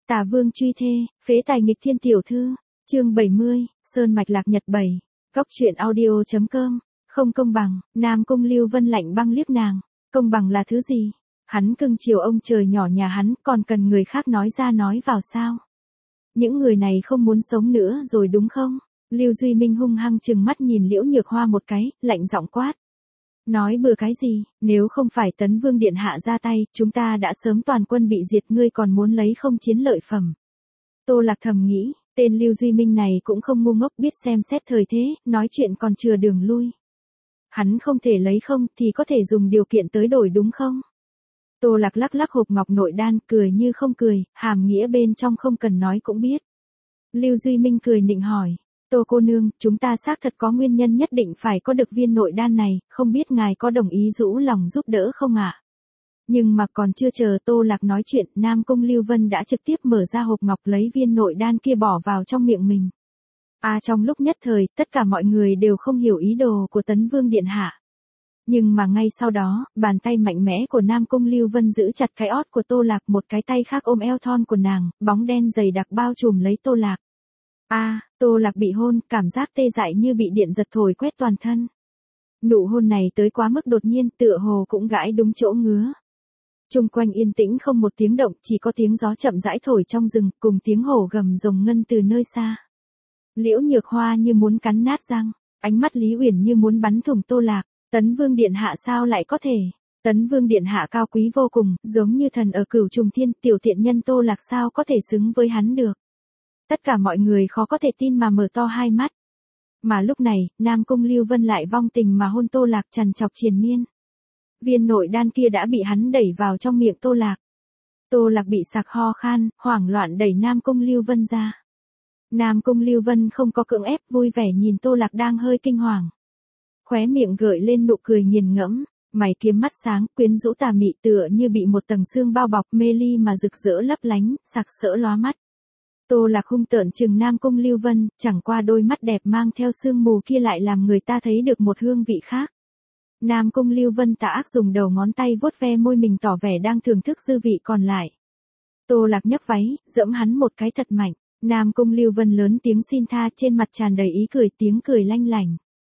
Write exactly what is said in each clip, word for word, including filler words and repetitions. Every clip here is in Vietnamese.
Tả Vương truy thê, phế tài nghịch thiên tiểu thư, chương bảy mươi, Sơn mạch lạc nhật bảy, Cóc truyện audio chấm com, không công bằng, Nam Cung Lưu Vân lạnh băng liếc nàng, công bằng là thứ gì? Hắn cưng chiều ông trời nhỏ nhà hắn, còn cần người khác nói ra nói vào sao? Những người này không muốn sống nữa rồi đúng không? Lưu Duy Minh hung hăng trừng mắt nhìn Liễu Nhược Hoa một cái, lạnh giọng quát. Nói bừa cái gì, nếu không phải Tấn Vương Điện Hạ ra tay, chúng ta đã sớm toàn quân bị diệt, ngươi còn muốn lấy không chiến lợi phẩm. Tô Lạc thầm nghĩ, tên Lưu Duy Minh này cũng không ngu ngốc, biết xem xét thời thế, nói chuyện còn chừa đường lui. Hắn không thể lấy không thì có thể dùng điều kiện tới đổi đúng không? Tô Lạc lắc lắc hộp ngọc nội đan, cười như không cười, hàm nghĩa bên trong không cần nói cũng biết. Lưu Duy Minh cười nịnh hỏi. Tô cô nương, chúng ta xác thật có nguyên nhân nhất định phải có được viên nội đan này, không biết ngài có đồng ý rũ lòng giúp đỡ không ạ? Nhưng mà còn chưa chờ Tô Lạc nói chuyện, Nam Cung Lưu Vân đã trực tiếp mở ra hộp ngọc lấy viên nội đan kia bỏ vào trong miệng mình. À, trong lúc nhất thời, tất cả mọi người đều không hiểu ý đồ của Tấn Vương Điện Hạ. Nhưng mà ngay sau đó, bàn tay mạnh mẽ của Nam Cung Lưu Vân giữ chặt cái ót của Tô Lạc, một cái tay khác ôm eo thon của nàng, bóng đen dày đặc bao trùm lấy Tô Lạc. A, à, Tô Lạc bị hôn, cảm giác tê dại như bị điện giật thổi quét toàn thân. Nụ hôn này tới quá mức đột nhiên, tựa hồ cũng gãi đúng chỗ ngứa. Chung quanh yên tĩnh không một tiếng động, chỉ có tiếng gió chậm rãi thổi trong rừng, cùng tiếng hổ gầm rồng ngân từ nơi xa. Liễu Nhược Hoa như muốn cắn nát răng, ánh mắt Lý Uyển như muốn bắn thủng Tô Lạc. Tấn Vương Điện Hạ sao lại có thể? Tấn Vương Điện Hạ cao quý vô cùng, giống như thần ở Cửu Trùng Thiên, tiểu tiện nhân Tô Lạc sao có thể xứng với hắn được? Tất cả mọi người khó có thể tin mà mở to hai mắt. Mà lúc này, Nam Cung Lưu Vân lại vong tình mà hôn Tô Lạc trằn trọc triền miên. Viên nội đan kia đã bị hắn đẩy vào trong miệng Tô Lạc. Tô Lạc bị sặc ho khan, hoảng loạn đẩy Nam Cung Lưu Vân ra. Nam Cung Lưu Vân không có cưỡng ép, vui vẻ nhìn Tô Lạc đang hơi kinh hoàng. Khóe miệng gợi lên nụ cười nghiền ngẫm, mày kiếm mắt sáng, quyến rũ tà mị tựa như bị một tầng sương bao bọc, mê ly mà rực rỡ lấp lánh, sặc sỡ lóa mắt. Tô Lạc hung tợn trừng Nam Cung Lưu Vân, chẳng qua đôi mắt đẹp mang theo sương mù kia lại làm người ta thấy được một hương vị khác. Nam Cung Lưu Vân tà ác dùng đầu ngón tay vuốt ve môi mình tỏ vẻ đang thưởng thức dư vị còn lại. Tô Lạc nhấc váy, giẫm hắn một cái thật mạnh. Nam Cung Lưu Vân lớn tiếng xin tha, trên mặt tràn đầy ý cười, tiếng cười lanh lảnh.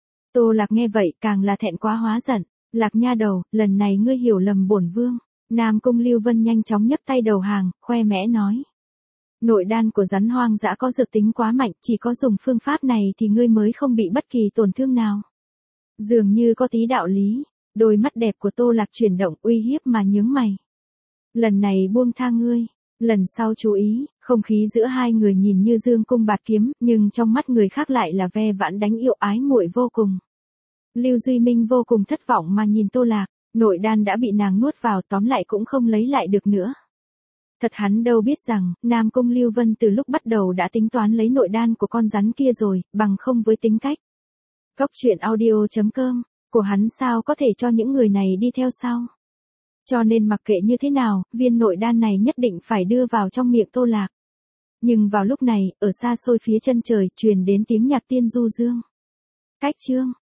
Tô Lạc nghe vậy càng là thẹn quá hóa giận. Lạc nha đầu, lần này ngươi hiểu lầm bổn vương. Nam Cung Lưu Vân nhanh chóng nhấc tay đầu hàng, khoe mẽ nói. Nội đan của rắn hoang dã có dược tính quá mạnh, chỉ có dùng phương pháp này thì ngươi mới không bị bất kỳ tổn thương nào. Dường như có tí đạo lý, đôi mắt đẹp của Tô Lạc chuyển động, uy hiếp mà nhướng mày. Lần này buông tha ngươi, lần sau chú ý. Không khí giữa hai người nhìn như dương cung bạt kiếm, nhưng trong mắt người khác lại là ve vãn đánh yêu, ái muội vô cùng. Lưu Duy Minh vô cùng thất vọng mà nhìn Tô Lạc, nội đan đã bị nàng nuốt vào, tóm lại cũng không lấy lại được nữa. Thật hắn đâu biết rằng, Nam Cung Lưu Vân từ lúc bắt đầu đã tính toán lấy nội đan của con rắn kia rồi, bằng không với tính cách. Cóc truyện audio chấm com, của hắn sao có thể cho những người này đi theo sau. Cho nên mặc kệ như thế nào, viên nội đan này nhất định phải đưa vào trong miệng Tô Lạc. Nhưng vào lúc này, ở xa xôi phía chân trời, truyền đến tiếng nhạc tiên du dương. Cách chương.